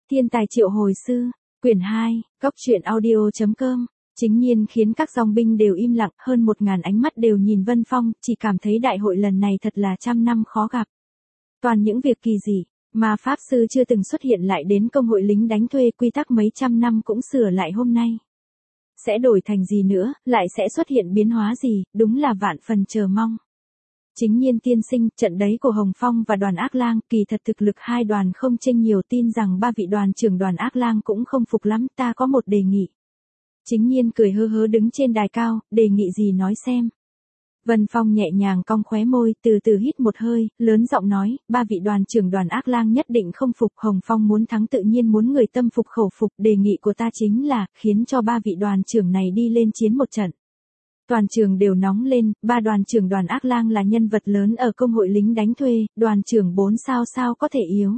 Thiên tài triệu hồi sư, quyển 2, Cốc truyện audio.com. Chính nhiên khiến các dòng binh đều im lặng, hơn 1000 ánh mắt đều nhìn Vân Phong, chỉ cảm thấy đại hội lần này thật là trăm năm khó gặp. Toàn những việc kỳ dị, mà Pháp Sư chưa từng xuất hiện lại đến công hội lính đánh thuê quy tắc mấy trăm năm cũng sửa lại hôm nay. Sẽ đổi thành gì nữa, lại sẽ xuất hiện biến hóa gì, đúng là vạn phần chờ mong. Chính nhiên tiên sinh, trận đấy của Hồng Phong và đoàn Ác Lang, kỳ thật thực lực hai đoàn không chênh nhiều, tin rằng ba vị đoàn trưởng đoàn Ác Lang cũng không phục lắm, ta có một đề nghị. Chính nhiên cười hớ hớ đứng trên đài cao, đề nghị gì nói xem. Vân Phong nhẹ nhàng cong khóe môi, từ từ hít một hơi, lớn giọng nói, ba vị đoàn trưởng đoàn Ác Lang nhất định không phục, Hồng Phong muốn thắng tự nhiên muốn người tâm phục khẩu phục, đề nghị của ta chính là, khiến cho ba vị đoàn trưởng này đi lên chiến một trận. Toàn trường đều nóng lên, ba đoàn trưởng đoàn Ác Lang là nhân vật lớn ở công hội lính đánh thuê, đoàn trưởng 4 sao có thể yếu.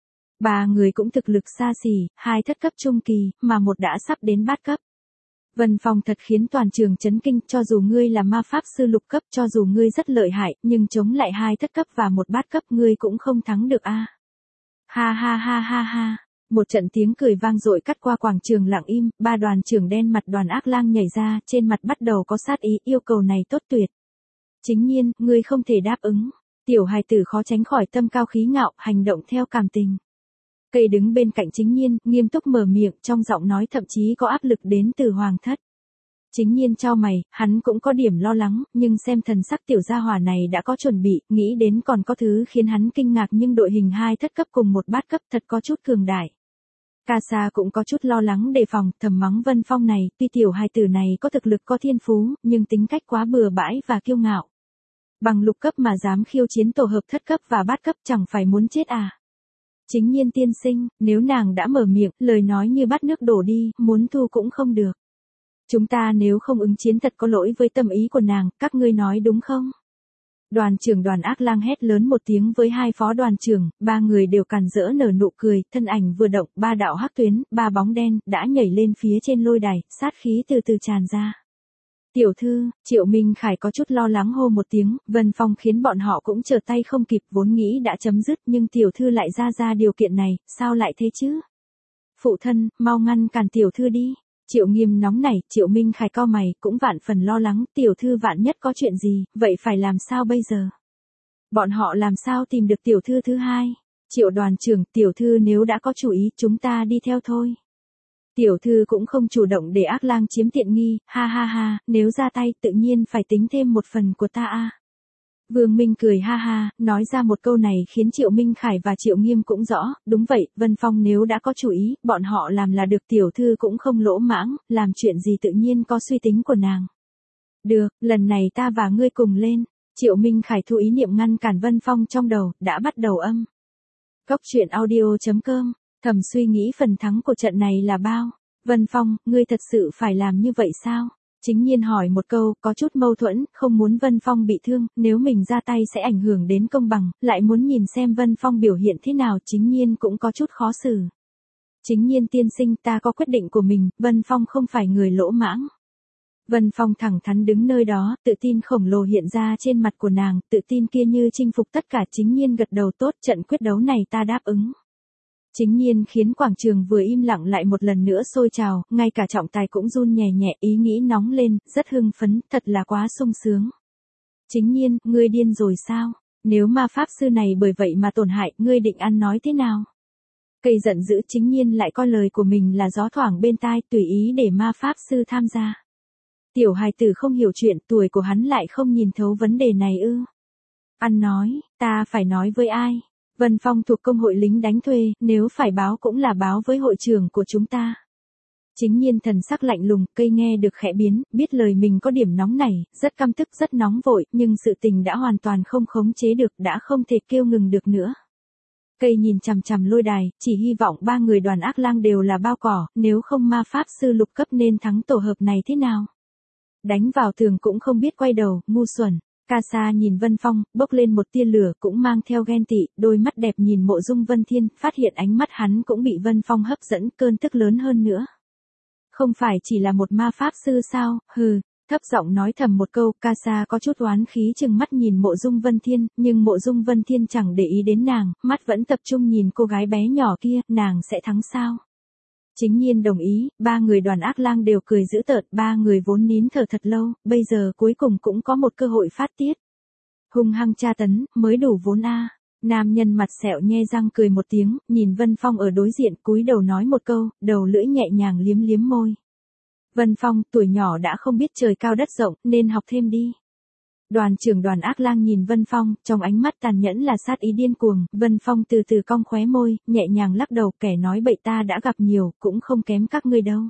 Ba người cũng thực lực xa xỉ, 2 thất cấp trung kỳ, mà một đã sắp đến bát cấp. Vân Phong thật khiến toàn trường chấn kinh, cho dù ngươi là ma pháp sư lục cấp, cho dù ngươi rất lợi hại, nhưng chống lại 2 thất cấp và một bát cấp ngươi cũng không thắng được a. Ha ha ha ha ha. Một trận tiếng cười vang dội cắt qua quảng trường lặng im, ba đoàn trưởng đen mặt đoàn Ác Lang nhảy ra, trên mặt bắt đầu có sát ý, yêu cầu này tốt tuyệt. Chính nhiên, ngươi không thể đáp ứng. Tiểu hài tử khó tránh khỏi tâm cao khí ngạo, hành động theo cảm tình. Cây đứng bên cạnh chính nhiên, nghiêm túc mở miệng, trong giọng nói thậm chí có áp lực đến từ hoàng thất. Chính nhiên chau mày, hắn cũng có điểm lo lắng, nhưng xem thần sắc tiểu gia hỏa này đã có chuẩn bị, nghĩ đến còn có thứ khiến hắn kinh ngạc, nhưng đội hình 2 thất cấp cùng một bát cấp thật có chút cường đại. Casa cũng có chút lo lắng đề phòng, thầm mắng Vân Phong này, tuy tiểu hài tử này có thực lực có thiên phú, nhưng tính cách quá bừa bãi và kiêu ngạo. Bằng lục cấp mà dám khiêu chiến tổ hợp thất cấp và bát cấp, chẳng phải muốn chết à. Chính nhiên tiên sinh, nếu nàng đã mở miệng, lời nói như bát nước đổ đi, muốn thu cũng không được. Chúng ta nếu không ứng chiến thật có lỗi với tâm ý của nàng, các ngươi nói đúng không? Đoàn trưởng đoàn Ác Lang hét lớn một tiếng với hai phó đoàn trưởng, ba người đều càn rỡ nở nụ cười, thân ảnh vừa động, ba đạo hắc tuyến, ba bóng đen, đã nhảy lên phía trên lôi đài, sát khí từ từ tràn ra. Tiểu thư, Triệu Minh Khải có chút lo lắng hô một tiếng, Vân Phong khiến bọn họ cũng trở tay không kịp, vốn nghĩ đã chấm dứt nhưng tiểu thư lại ra điều kiện này, sao lại thế chứ? Phụ thân, mau ngăn cản tiểu thư đi. Triệu Nghiêm nóng nảy, Triệu Minh Khải cau mày, cũng vạn phần lo lắng, tiểu thư vạn nhất có chuyện gì, vậy phải làm sao bây giờ? Bọn họ làm sao tìm được tiểu thư thứ hai? Triệu đoàn trưởng, tiểu thư nếu đã có chủ ý, chúng ta đi theo thôi. Tiểu thư cũng không chủ động để Ác Lang chiếm tiện nghi, ha ha ha, nếu ra tay tự nhiên phải tính thêm một phần của ta a. Vương Minh cười ha ha, nói ra một câu này khiến Triệu Minh Khải và Triệu Nghiêm cũng rõ, đúng vậy, Vân Phong nếu đã có chủ ý, bọn họ làm là được, tiểu thư cũng không lỗ mãng, làm chuyện gì tự nhiên có suy tính của nàng. Được, lần này ta và ngươi cùng lên. Triệu Minh Khải thu ý niệm ngăn cản Vân Phong trong đầu, đã bắt đầu âm. Cốc truyện audio.com, thầm suy nghĩ phần thắng của trận này là bao. Vân Phong, ngươi thật sự phải làm như vậy sao? Chính nhiên hỏi một câu, có chút mâu thuẫn, không muốn Vân Phong bị thương, nếu mình ra tay sẽ ảnh hưởng đến công bằng, lại muốn nhìn xem Vân Phong biểu hiện thế nào, chính nhiên cũng có chút khó xử. Chính nhiên tiên sinh, ta có quyết định của mình, Vân Phong không phải người lỗ mãng. Vân Phong thẳng thắn đứng nơi đó, tự tin khổng lồ hiện ra trên mặt của nàng, tự tin kia như chinh phục tất cả, chính nhiên gật đầu tốt, trận quyết đấu này ta đáp ứng. Chính nhiên khiến quảng trường vừa im lặng lại một lần nữa sôi trào, ngay cả trọng tài cũng run nhẹ nhẹ, ý nghĩ nóng lên, rất hưng phấn, thật là quá sung sướng. Chính nhiên, ngươi điên rồi sao? Nếu ma pháp sư này bởi vậy mà tổn hại, ngươi định ăn nói thế nào? Cây giận dữ, chính nhiên lại coi lời của mình là gió thoảng bên tai, tùy ý để ma pháp sư tham gia. Tiểu hài tử không hiểu chuyện, tuổi của hắn lại không nhìn thấu vấn đề này ư? Ăn nói, ta phải nói với ai? Vân Phong thuộc công hội lính đánh thuê, nếu phải báo cũng là báo với hội trưởng của chúng ta. Chính nhiên thần sắc lạnh lùng, cây nghe được khẽ biến, biết lời mình có điểm nóng nảy, rất căm tức rất nóng vội, nhưng sự tình đã hoàn toàn không khống chế được, đã không thể kêu ngừng được nữa. Cây nhìn chằm chằm lôi đài, chỉ hy vọng ba người đoàn Ác Lang đều là bao cỏ, nếu không ma pháp sư lục cấp nên thắng tổ hợp này thế nào? Đánh vào tường cũng không biết quay đầu, ngu xuẩn. Casa nhìn Vân Phong, bốc lên một tia lửa cũng mang theo ghen tị, đôi mắt đẹp nhìn Mộ Dung Vân Thiên, phát hiện ánh mắt hắn cũng bị Vân Phong hấp dẫn, cơn tức lớn hơn nữa. Không phải chỉ là một ma pháp sư sao, hừ, thấp giọng nói thầm một câu, ca sa có chút oán khí chừng mắt nhìn Mộ Dung Vân Thiên, nhưng Mộ Dung Vân Thiên chẳng để ý đến nàng, mắt vẫn tập trung nhìn cô gái bé nhỏ kia, nàng sẽ thắng sao? Chính Nhiên đồng ý, ba người Đoàn Ác Lang đều cười dữ tợn, ba người vốn nín thở thật lâu, bây giờ cuối cùng cũng có một cơ hội phát tiết. Hung hăng tra tấn, mới đủ vốn a. Nam nhân mặt sẹo nhe răng cười một tiếng, nhìn Vân Phong ở đối diện cúi đầu nói một câu, đầu lưỡi nhẹ nhàng liếm liếm môi. Vân Phong, tuổi nhỏ đã không biết trời cao đất rộng, nên học thêm đi. Đoàn trưởng Đoàn Ác Lang nhìn Vân Phong, trong ánh mắt tàn nhẫn là sát ý điên cuồng, Vân Phong từ từ cong khóe môi, nhẹ nhàng lắc đầu, kẻ nói bậy ta đã gặp nhiều, cũng không kém các ngươi đâu.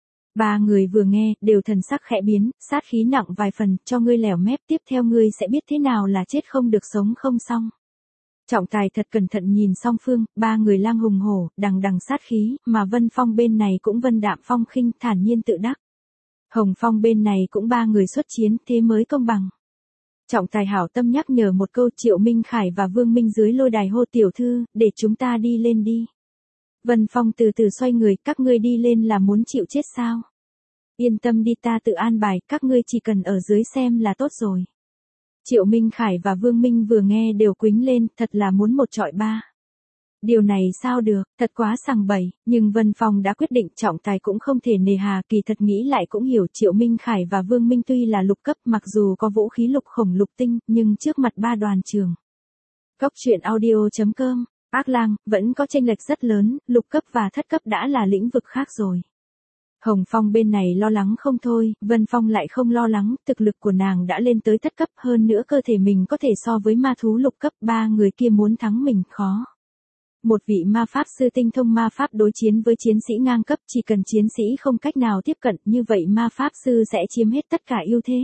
Ba người vừa nghe, đều thần sắc khẽ biến, sát khí nặng vài phần, cho ngươi lẻo mép, tiếp theo ngươi sẽ biết thế nào là chết không được sống không xong. Trọng tài thật cẩn thận nhìn song phương, ba người lang hùng hổ, đằng đằng sát khí, mà Vân Phong bên này cũng vân đạm phong khinh, thản nhiên tự đắc. Hồng Phong bên này cũng ba người xuất chiến, thế mới công bằng. Trọng tài hảo tâm nhắc nhở một câu, Triệu Minh Khải và Vương Minh dưới lôi đài hô tiểu thư, để chúng ta đi lên đi. Vân Phong từ từ xoay người, các ngươi đi lên là muốn chịu chết sao? Yên tâm đi, ta tự an bài, các ngươi chỉ cần ở dưới xem là tốt rồi. Triệu Minh Khải và Vương Minh vừa nghe đều quýnh lên, thật là muốn một trọi ba. Điều này sao được, thật quá sằng bậy, nhưng Vân Phong đã quyết định, trọng tài cũng không thể nề hà, kỳ thật nghĩ lại cũng hiểu, Triệu Minh Khải và Vương Minh tuy là lục cấp, mặc dù có vũ khí lục khổng lục tinh, nhưng trước mặt ba đoàn trường. Cốc truyện audio.com, Ác Lang, vẫn có chênh lệch rất lớn, lục cấp và thất cấp đã là lĩnh vực khác rồi. Hồng Phong bên này lo lắng không thôi, Vân Phong lại không lo lắng, thực lực của nàng đã lên tới thất cấp, hơn nữa cơ thể mình có thể so với ma thú lục cấp, ba người kia muốn thắng mình khó. Một vị ma pháp sư tinh thông ma pháp đối chiến với chiến sĩ ngang cấp, chỉ cần chiến sĩ không cách nào tiếp cận, như vậy ma pháp sư sẽ chiếm hết tất cả ưu thế.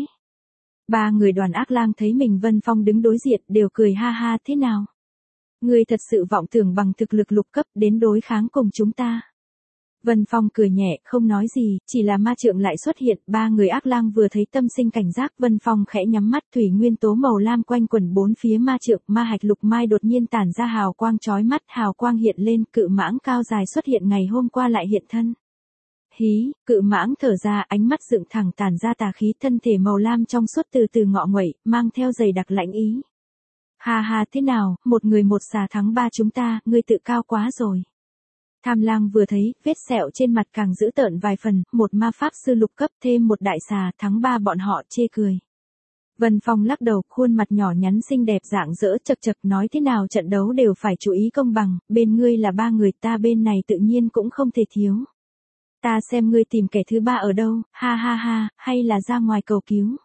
Ba người Đoàn Ác Lang thấy mình Vân Phong đứng đối diện, đều cười ha ha, thế nào? Ngươi thật sự vọng tưởng bằng thực lực lục cấp đến đối kháng cùng chúng ta. Vân Phong cười nhẹ, không nói gì, chỉ là ma trượng lại xuất hiện, ba người Ác Lang vừa thấy tâm sinh cảnh giác, Vân Phong khẽ nhắm mắt, thủy nguyên tố màu lam quanh quẩn bốn phía ma trượng, ma hạch lục mai đột nhiên tản ra hào quang chói mắt, hào quang hiện lên, cự mãng cao dài xuất hiện ngày hôm qua lại hiện thân. Hí, cự mãng thở ra, ánh mắt dựng thẳng tản ra tà khí, thân thể màu lam trong suốt từ từ ngọ nguậy, mang theo dày đặc lãnh ý. Ha ha, thế nào, một người một xà thắng ba chúng ta, ngươi tự cao quá rồi. Tham Lang vừa thấy, vết sẹo trên mặt càng dữ tợn vài phần, một ma pháp sư lục cấp thêm một đại xà, thắng ba bọn họ, chê cười. Vân Phong lắc đầu, khuôn mặt nhỏ nhắn xinh đẹp rạng rỡ, chật chật, nói thế nào trận đấu đều phải chú ý công bằng, bên ngươi là ba người, ta bên này tự nhiên cũng không thể thiếu. Ta xem ngươi tìm kẻ thứ ba ở đâu, ha ha ha, hay là ra ngoài cầu cứu.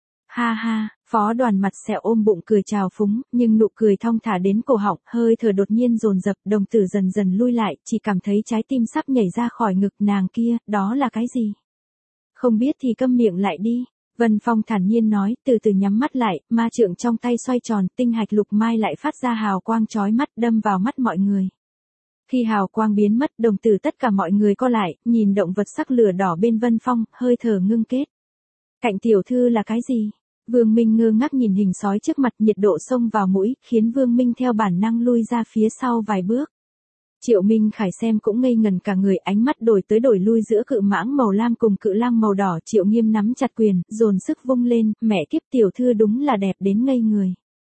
Ha ha, Phó Đoàn mặt sẹo ôm bụng cười chào phúng, nhưng nụ cười thong thả đến cổ họng, hơi thở đột nhiên dồn dập, đồng tử dần dần lui lại, chỉ cảm thấy trái tim sắp nhảy ra khỏi ngực nàng kia, đó là cái gì? Không biết thì câm miệng lại đi. Vân Phong thản nhiên nói, từ từ nhắm mắt lại, ma trượng trong tay xoay tròn, tinh hạch lục mai lại phát ra hào quang chói mắt, đâm vào mắt mọi người. Khi hào quang biến mất, đồng tử tất cả mọi người co lại, nhìn động vật sắc lửa đỏ bên Vân Phong, hơi thở ngưng kết. Cạnh tiểu thư là cái gì? Vương Minh ngơ ngác nhìn hình sói trước mặt, nhiệt độ xông vào mũi, khiến Vương Minh theo bản năng lui ra phía sau vài bước. Triệu Minh Khải xem cũng ngây ngần cả người, ánh mắt đổi tới đổi lui giữa cự mãng màu lam cùng cự lang màu đỏ, Triệu Nghiêm nắm chặt quyền, dồn sức vung lên, mẹ kiếp tiểu thư đúng là đẹp đến ngây người.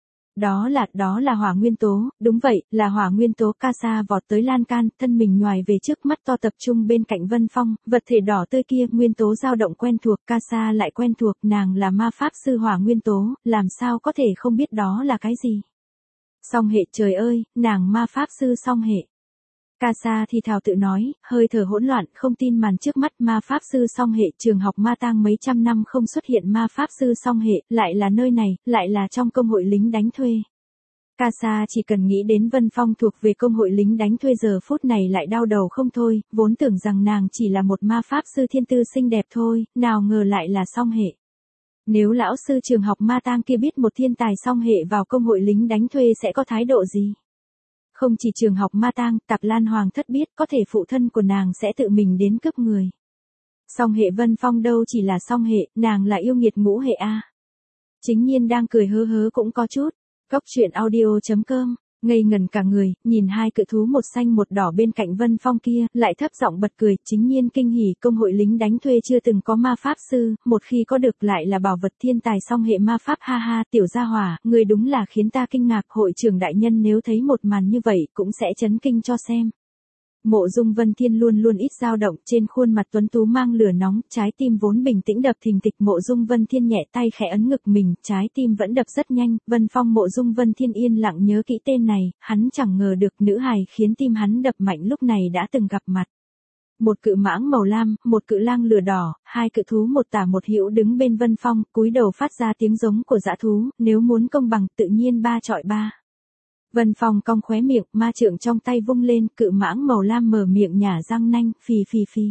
Đó là hỏa nguyên tố, đúng vậy, là hỏa nguyên tố. Ca Sa vọt tới lan can, thân mình nhoài về trước, mắt to tập trung bên cạnh Vân Phong, vật thể đỏ tươi kia, nguyên tố dao động quen thuộc, Ca Sa lại quen thuộc, nàng là ma pháp sư hỏa nguyên tố, làm sao có thể không biết đó là cái gì. Song hệ, trời ơi, nàng ma pháp sư song hệ. Ca Sa thì thào tự nói, hơi thở hỗn loạn, không tin màn trước mắt, ma pháp sư song hệ, trường học ma tang mấy trăm năm không xuất hiện ma pháp sư song hệ, lại là nơi này, lại là trong công hội lính đánh thuê. Ca Sa chỉ cần nghĩ đến Vân Phong thuộc về công hội lính đánh thuê giờ phút này lại đau đầu không thôi, vốn tưởng rằng nàng chỉ là một ma pháp sư thiên tư xinh đẹp thôi, nào ngờ lại là song hệ. Nếu lão sư trường học ma tang kia biết một thiên tài song hệ vào công hội lính đánh thuê sẽ có thái độ gì? Không chỉ trường học ma tang, Tạp Lan Hoàng thất biết, có thể phụ thân của nàng sẽ tự mình đến cướp người. Song hệ Vân Phong đâu chỉ là song hệ, nàng là yêu nghiệt ngũ hệ a. Chính Nhiên đang cười hớ hớ cũng có chút. Cốc truyện audio.com Ngây ngần cả người, nhìn hai cự thú một xanh một đỏ bên cạnh Vân Phong kia, lại thấp giọng bật cười, chính nhiên kinh hỉ, công hội lính đánh thuê chưa từng có ma pháp sư, một khi có được lại là bảo vật thiên tài song hệ ma pháp, ha ha, tiểu gia hỏa, người đúng là khiến ta kinh ngạc, hội trưởng đại nhân nếu thấy một màn như vậy cũng sẽ chấn kinh cho xem. Mộ Dung Vân Thiên luôn luôn ít dao động, trên khuôn mặt tuấn tú mang lửa nóng, trái tim vốn bình tĩnh đập thình thịch. Mộ Dung Vân Thiên nhẹ tay khẽ ấn ngực mình, trái tim vẫn đập rất nhanh. Vân Phong. Mộ Dung Vân Thiên yên lặng nhớ kỹ tên này, hắn chẳng ngờ được nữ hài khiến tim hắn đập mạnh lúc này đã từng gặp mặt. Một cự mãng màu lam, một cự lang lửa đỏ, hai cự thú một tả một hữu đứng bên Vân Phong, cúi đầu phát ra tiếng giống của dã thú, nếu muốn công bằng tự nhiên 3 chọi 3. Vân Phong cong khóe miệng, ma trượng trong tay vung lên, cự mãng màu lam mở miệng nhả răng nanh, phì phì phì.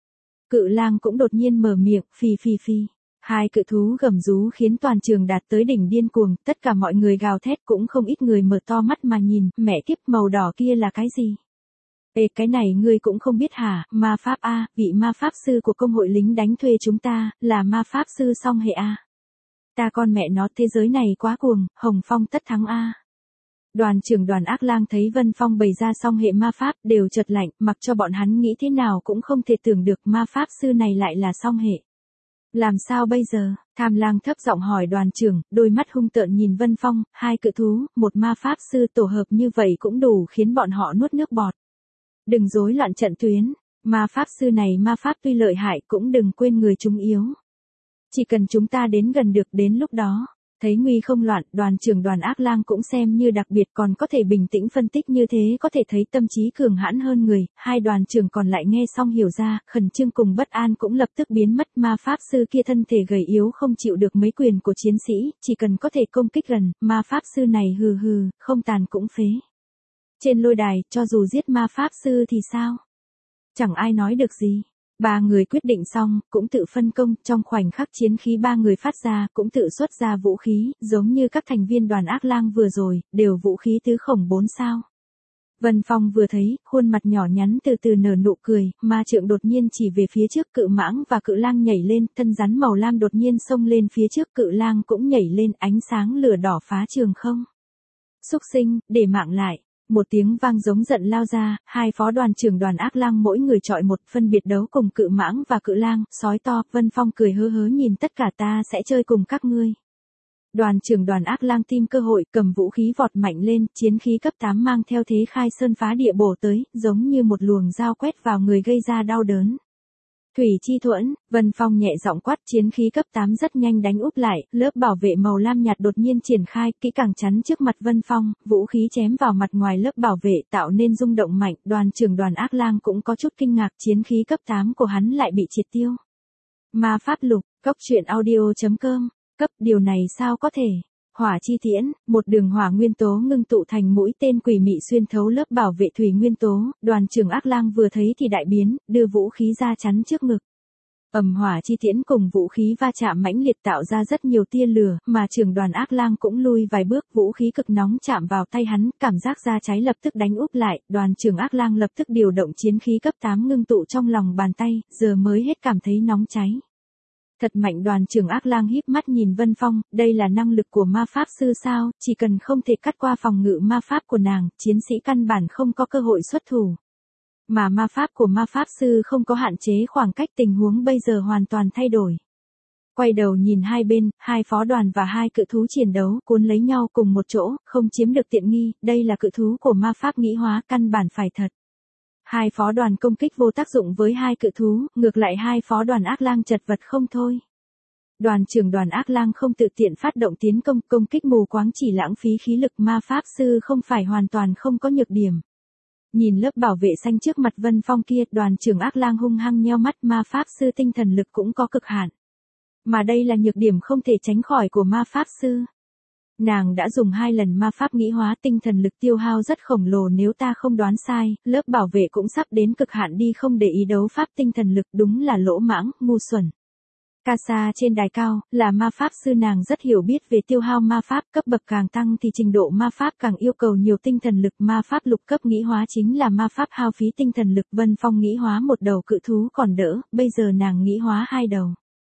Cự lang cũng đột nhiên mở miệng, phì phì phì. Hai cự thú gầm rú khiến toàn trường đạt tới đỉnh điên cuồng, tất cả mọi người gào thét, cũng không ít người mở to mắt mà nhìn, mẹ kiếp, màu đỏ kia là cái gì? Ê, cái này ngươi cũng không biết hả? Ma pháp a, vị ma pháp sư của công hội lính đánh thuê chúng ta, là ma pháp sư song hệ a. Ta con mẹ nó, thế giới này quá cuồng, Hồng Phong tất thắng a. Đoàn trưởng Đoàn Ác Lang thấy Vân Phong bày ra song hệ ma pháp, đều chợt lạnh, mặc cho bọn hắn nghĩ thế nào cũng không thể tưởng được ma pháp sư này lại là song hệ. Làm sao bây giờ? Tham Lang thấp giọng hỏi đoàn trưởng, đôi mắt hung tợn nhìn Vân Phong, hai cự thú, một ma pháp sư tổ hợp như vậy cũng đủ khiến bọn họ nuốt nước bọt. Đừng rối loạn trận tuyến, ma pháp sư này ma pháp tuy lợi hại cũng đừng quên người chúng yếu. Chỉ cần chúng ta đến gần được, đến lúc đó. Thấy nguy không loạn, đoàn trưởng Đoàn Ác Lang cũng xem như đặc biệt, còn có thể bình tĩnh phân tích như thế, có thể thấy tâm trí cường hãn hơn người. Hai đoàn trưởng còn lại nghe xong hiểu ra, khẩn trương cùng bất an cũng lập tức biến mất. Ma pháp sư kia thân thể gầy yếu không chịu được mấy quyền của chiến sĩ, chỉ cần có thể công kích gần, ma pháp sư này hừ hừ, không tàn cũng phế. Trên lôi đài, cho dù giết ma pháp sư thì sao? Chẳng ai nói được gì. Ba người quyết định xong, cũng tự phân công, trong khoảnh khắc chiến khí ba người phát ra, cũng tự xuất ra vũ khí, giống như các thành viên Đoàn Ác Lang vừa rồi, đều vũ khí tứ khổng 4 sao. Vân Phong vừa thấy, khuôn mặt nhỏ nhắn từ từ nở nụ cười, ma trượng đột nhiên chỉ về phía trước, cự mãng và cự lang nhảy lên, thân rắn màu lam đột nhiên xông lên phía trước, cự lang cũng nhảy lên, ánh sáng lửa đỏ phá trường không. Xúc sinh, để mạng lại. Một tiếng vang giống giận lao ra, hai phó đoàn trưởng Đoàn Ác Lang mỗi người chọi một, phân biệt đấu cùng cự mãng và cự lang, sói to. Vân Phong cười hớ hớ nhìn tất cả, ta sẽ chơi cùng các ngươi. Đoàn trưởng Đoàn Ác Lang tìm cơ hội, cầm vũ khí vọt mạnh lên, chiến khí cấp 8 mang theo thế khai sơn phá địa bổ tới, giống như một luồng dao quét vào người gây ra đau đớn. Thủy chi thuẫn, Vân Phong nhẹ giọng quát, chiến khí cấp 8 rất nhanh đánh úp lại, lớp bảo vệ màu lam nhạt đột nhiên triển khai, kỹ càng chắn trước mặt Vân Phong, vũ khí chém vào mặt ngoài lớp bảo vệ tạo nên rung động mạnh, đoàn trưởng Đoàn Ác Lang cũng có chút kinh ngạc, chiến khí cấp 8 của hắn lại bị triệt tiêu. Ma pháp lục, cốc truyện audio.com, cấp, điều này sao có thể? Hỏa chi tiễn, một đường hỏa nguyên tố ngưng tụ thành mũi tên quỷ mị xuyên thấu lớp bảo vệ thủy nguyên tố, đoàn trưởng Ác Lang vừa thấy thì đại biến, đưa vũ khí ra chắn trước ngực. Hỏa chi tiễn cùng vũ khí va chạm mãnh liệt tạo ra rất nhiều tia lửa, mà trưởng Đoàn Ác Lang cũng lui vài bước, vũ khí cực nóng chạm vào tay hắn, cảm giác da cháy lập tức đánh úp lại, đoàn trưởng Ác Lang lập tức điều động chiến khí cấp 8 ngưng tụ trong lòng bàn tay, giờ mới hết cảm thấy nóng cháy. Thật mạnh, đoàn trưởng Ác Lang híp mắt nhìn Vân Phong, đây là năng lực của ma pháp sư sao, chỉ cần không thể cắt qua phòng ngự ma pháp của nàng, chiến sĩ căn bản không có cơ hội xuất thủ. Mà ma pháp của ma pháp sư không có hạn chế khoảng cách, tình huống bây giờ hoàn toàn thay đổi. Quay đầu nhìn hai bên, hai phó đoàn và hai cự thú chiến đấu, cuốn lấy nhau cùng một chỗ, không chiếm được tiện nghi, đây là cự thú của ma pháp nghĩ hóa, căn bản phải thật. Hai phó đoàn công kích vô tác dụng với hai cự thú, ngược lại hai phó đoàn Ác Lang chật vật không thôi. Đoàn trưởng Đoàn Ác Lang không tự tiện phát động tiến công, công kích mù quáng chỉ lãng phí khí lực, ma pháp sư không phải hoàn toàn không có nhược điểm. Nhìn lớp bảo vệ xanh trước mặt Vân Phong kia, đoàn trưởng Ác Lang hung hăng nheo mắt, ma pháp sư tinh thần lực cũng có cực hạn. Mà đây là nhược điểm không thể tránh khỏi của ma pháp sư. Nàng đã dùng 2 lần ma pháp nghĩ hóa, tinh thần lực tiêu hao rất khổng lồ, nếu ta không đoán sai, lớp bảo vệ cũng sắp đến cực hạn đi, không để ý đấu pháp tinh thần lực, đúng là lỗ mãng, ngu xuẩn. Casa trên đài cao, là ma pháp sư, nàng rất hiểu biết về tiêu hao ma pháp, cấp bậc càng tăng thì trình độ ma pháp càng yêu cầu nhiều tinh thần lực, ma pháp lục cấp nghĩ hóa chính là ma pháp hao phí tinh thần lực. Vân Phong nghĩ hóa một đầu cự thú còn đỡ, bây giờ nàng nghĩ hóa 2 đầu.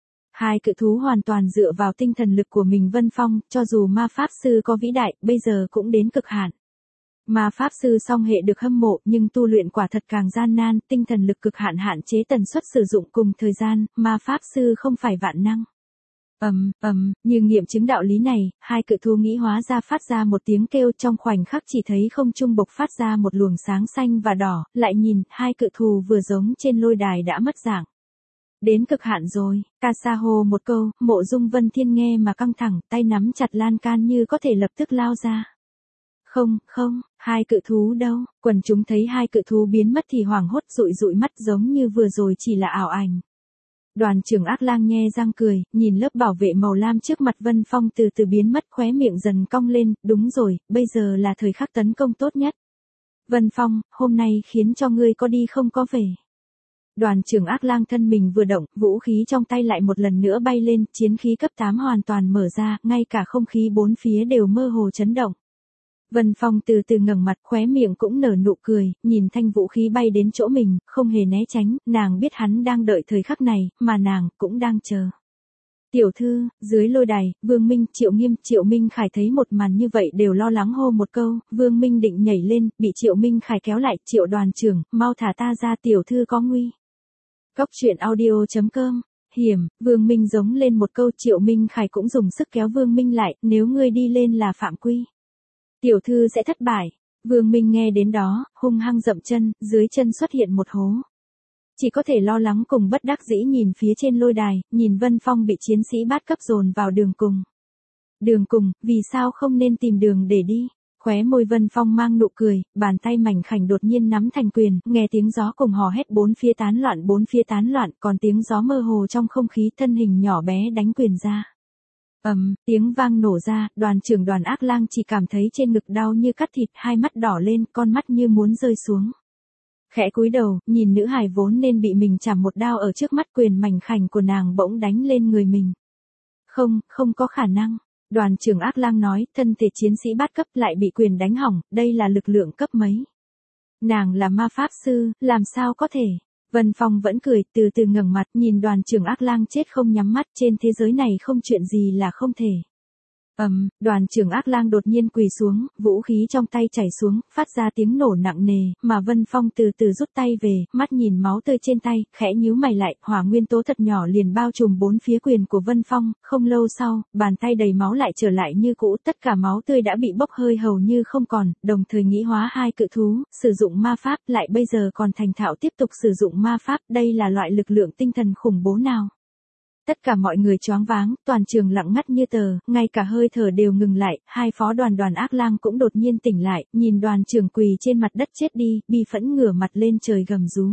Hai cự thú hoàn toàn dựa vào tinh thần lực của mình. Vân Phong, cho dù ma pháp sư có vĩ đại, bây giờ cũng đến cực hạn. Ma pháp sư song hệ được hâm mộ nhưng tu luyện quả thật càng gian nan, tinh thần lực cực hạn hạn chế tần suất sử dụng cùng thời gian, ma pháp sư không phải vạn năng. Như nghiệm chứng đạo lý này, hai cự thú nghĩ hóa ra phát ra một tiếng kêu, trong khoảnh khắc chỉ thấy không trung bộc phát ra một luồng sáng xanh và đỏ, lại nhìn, hai cự thú vừa giống trên lôi đài đã mất dạng. Đến cực hạn rồi, Casa hô một câu, Mộ Dung Vân Thiên nghe mà căng thẳng, tay nắm chặt lan can như có thể lập tức lao ra. Không, hai cự thú đâu, quần chúng thấy hai cự thú biến mất thì hoảng hốt dụi mắt giống như vừa rồi chỉ là ảo ảnh. Đoàn trưởng Ác Lang nhe răng cười, nhìn lớp bảo vệ màu lam trước mặt Vân Phong từ từ biến mất, khóe miệng dần cong lên, đúng rồi, bây giờ là thời khắc tấn công tốt nhất. Vân Phong, hôm nay khiến cho ngươi có đi không có về. Đoàn trưởng Ác Lang thân mình vừa động, vũ khí trong tay lại một lần nữa bay lên, chiến khí cấp 8 hoàn toàn mở ra, ngay cả không khí bốn phía đều mơ hồ chấn động. Vân Phong từ từ ngẩng mặt, khóe miệng cũng nở nụ cười, nhìn thanh vũ khí bay đến chỗ mình, không hề né tránh, nàng biết hắn đang đợi thời khắc này, mà nàng cũng đang chờ. Tiểu thư, dưới lôi đài, Vương Minh, Triệu Nghiêm, Triệu Minh Khải thấy một màn như vậy đều lo lắng hô một câu, Vương Minh định nhảy lên, bị Triệu Minh Khải kéo lại, Triệu đoàn trưởng, mau thả ta ra, tiểu thư có nguy. Cóc truyện audio.com. Hiểm, Vương Minh giống lên một câu, Triệu Minh Khải cũng dùng sức kéo Vương Minh lại, nếu ngươi đi lên là phạm quy. Tiểu thư sẽ thất bại. Vương Minh nghe đến đó, hung hăng dậm chân, dưới chân xuất hiện một hố. Chỉ có thể lo lắng cùng bất đắc dĩ nhìn phía trên lôi đài, nhìn Vân Phong bị chiến sĩ bát cấp dồn vào đường cùng. Đường cùng, vì sao không nên tìm đường để đi? Khóe môi Vân Phong mang nụ cười, bàn tay mảnh khảnh đột nhiên nắm thành quyền, nghe tiếng gió cùng hò hét bốn phía tán loạn, còn tiếng gió mơ hồ trong không khí, thân hình nhỏ bé đánh quyền ra. Tiếng vang nổ ra, đoàn trưởng Đoàn Ác Lang chỉ cảm thấy trên ngực đau như cắt thịt, hai mắt đỏ lên, con mắt như muốn rơi xuống. Khẽ cúi đầu, nhìn nữ hài vốn nên bị mình chảm một đao ở trước mắt, quyền mảnh khảnh của nàng bỗng đánh lên người mình. Không có khả năng. Đoàn trưởng Ác Lang nói, thân thể chiến sĩ bát cấp lại bị quyền đánh hỏng, đây là lực lượng cấp mấy. Nàng là ma pháp sư, làm sao có thể. Vân Phong vẫn cười, từ từ ngẩng mặt, nhìn đoàn trưởng Ác Lang chết không nhắm mắt, trên thế giới này không chuyện gì là không thể. Đoàn trưởng Ác Lang đột nhiên quỳ xuống, vũ khí trong tay chảy xuống, phát ra tiếng nổ nặng nề, mà Vân Phong từ từ rút tay về, mắt nhìn máu tươi trên tay, khẽ nhíu mày lại, hỏa nguyên tố thật nhỏ liền bao trùm bốn phía quyền của Vân Phong, không lâu sau, bàn tay đầy máu lại trở lại như cũ, tất cả máu tươi đã bị bốc hơi hầu như không còn, đồng thời nghĩ hóa hai cự thú, sử dụng ma pháp, lại bây giờ còn thành thạo tiếp tục sử dụng ma pháp, đây là loại lực lượng tinh thần khủng bố nào? Tất cả mọi người choáng váng, toàn trường lặng ngắt như tờ, ngay cả hơi thở đều ngừng lại, hai phó Đoàn Ác Lang cũng đột nhiên tỉnh lại, nhìn đoàn trưởng quỳ trên mặt đất chết đi, bi phẫn ngửa mặt lên trời gầm rú.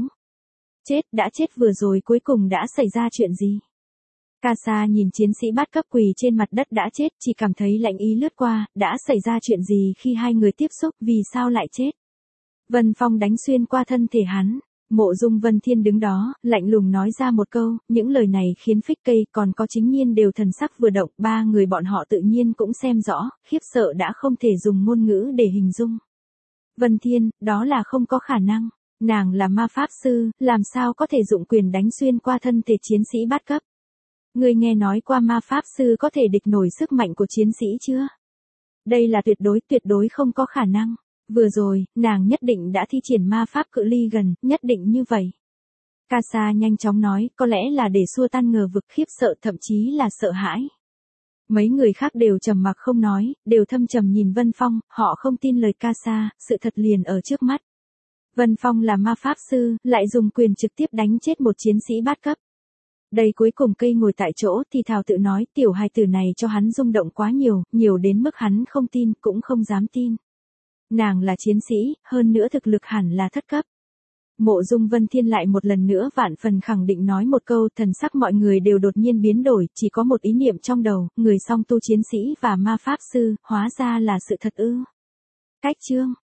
Đã chết vừa rồi cuối cùng đã xảy ra chuyện gì? Casa nhìn chiến sĩ bát cấp quỳ trên mặt đất đã chết, chỉ cảm thấy lạnh ý lướt qua, đã xảy ra chuyện gì khi hai người tiếp xúc, vì sao lại chết? Vân Phong đánh xuyên qua thân thể hắn. Mộ Dung Vân Thiên đứng đó, lạnh lùng nói ra một câu, những lời này khiến Phích Cây còn có Chính Nhiên đều thần sắc vừa động, ba người bọn họ tự nhiên cũng xem rõ, khiếp sợ đã không thể dùng ngôn ngữ để hình dung. Vân Thiên, đó là không có khả năng, nàng là ma pháp sư, làm sao có thể dụng quyền đánh xuyên qua thân thể chiến sĩ bát cấp? Ngươi nghe nói qua ma pháp sư có thể địch nổi sức mạnh của chiến sĩ chưa? Đây là tuyệt đối không có khả năng. Vừa rồi, nàng nhất định đã thi triển ma pháp cự ly gần, nhất định như vậy. Casa nhanh chóng nói, có lẽ là để xua tan ngờ vực, khiếp sợ, thậm chí là sợ hãi. Mấy người khác đều trầm mặc không nói, đều thâm trầm nhìn Vân Phong, họ không tin lời Casa, sự thật liền ở trước mắt. Vân Phong là ma pháp sư, lại dùng quyền trực tiếp đánh chết một chiến sĩ bát cấp. Đây cuối cùng Cây ngồi tại chỗ thì thào tự nói, tiểu hài tử này cho hắn rung động quá nhiều đến mức hắn không tin, cũng không dám tin. Nàng là chiến sĩ, hơn nữa thực lực hẳn là thất cấp. Mộ Dung Vân Thiên lại một lần nữa vạn phần khẳng định nói một câu, thần sắc mọi người đều đột nhiên biến đổi, chỉ có một ý niệm trong đầu, người song tu chiến sĩ và ma pháp sư, hóa ra là sự thật ư. Cách chương.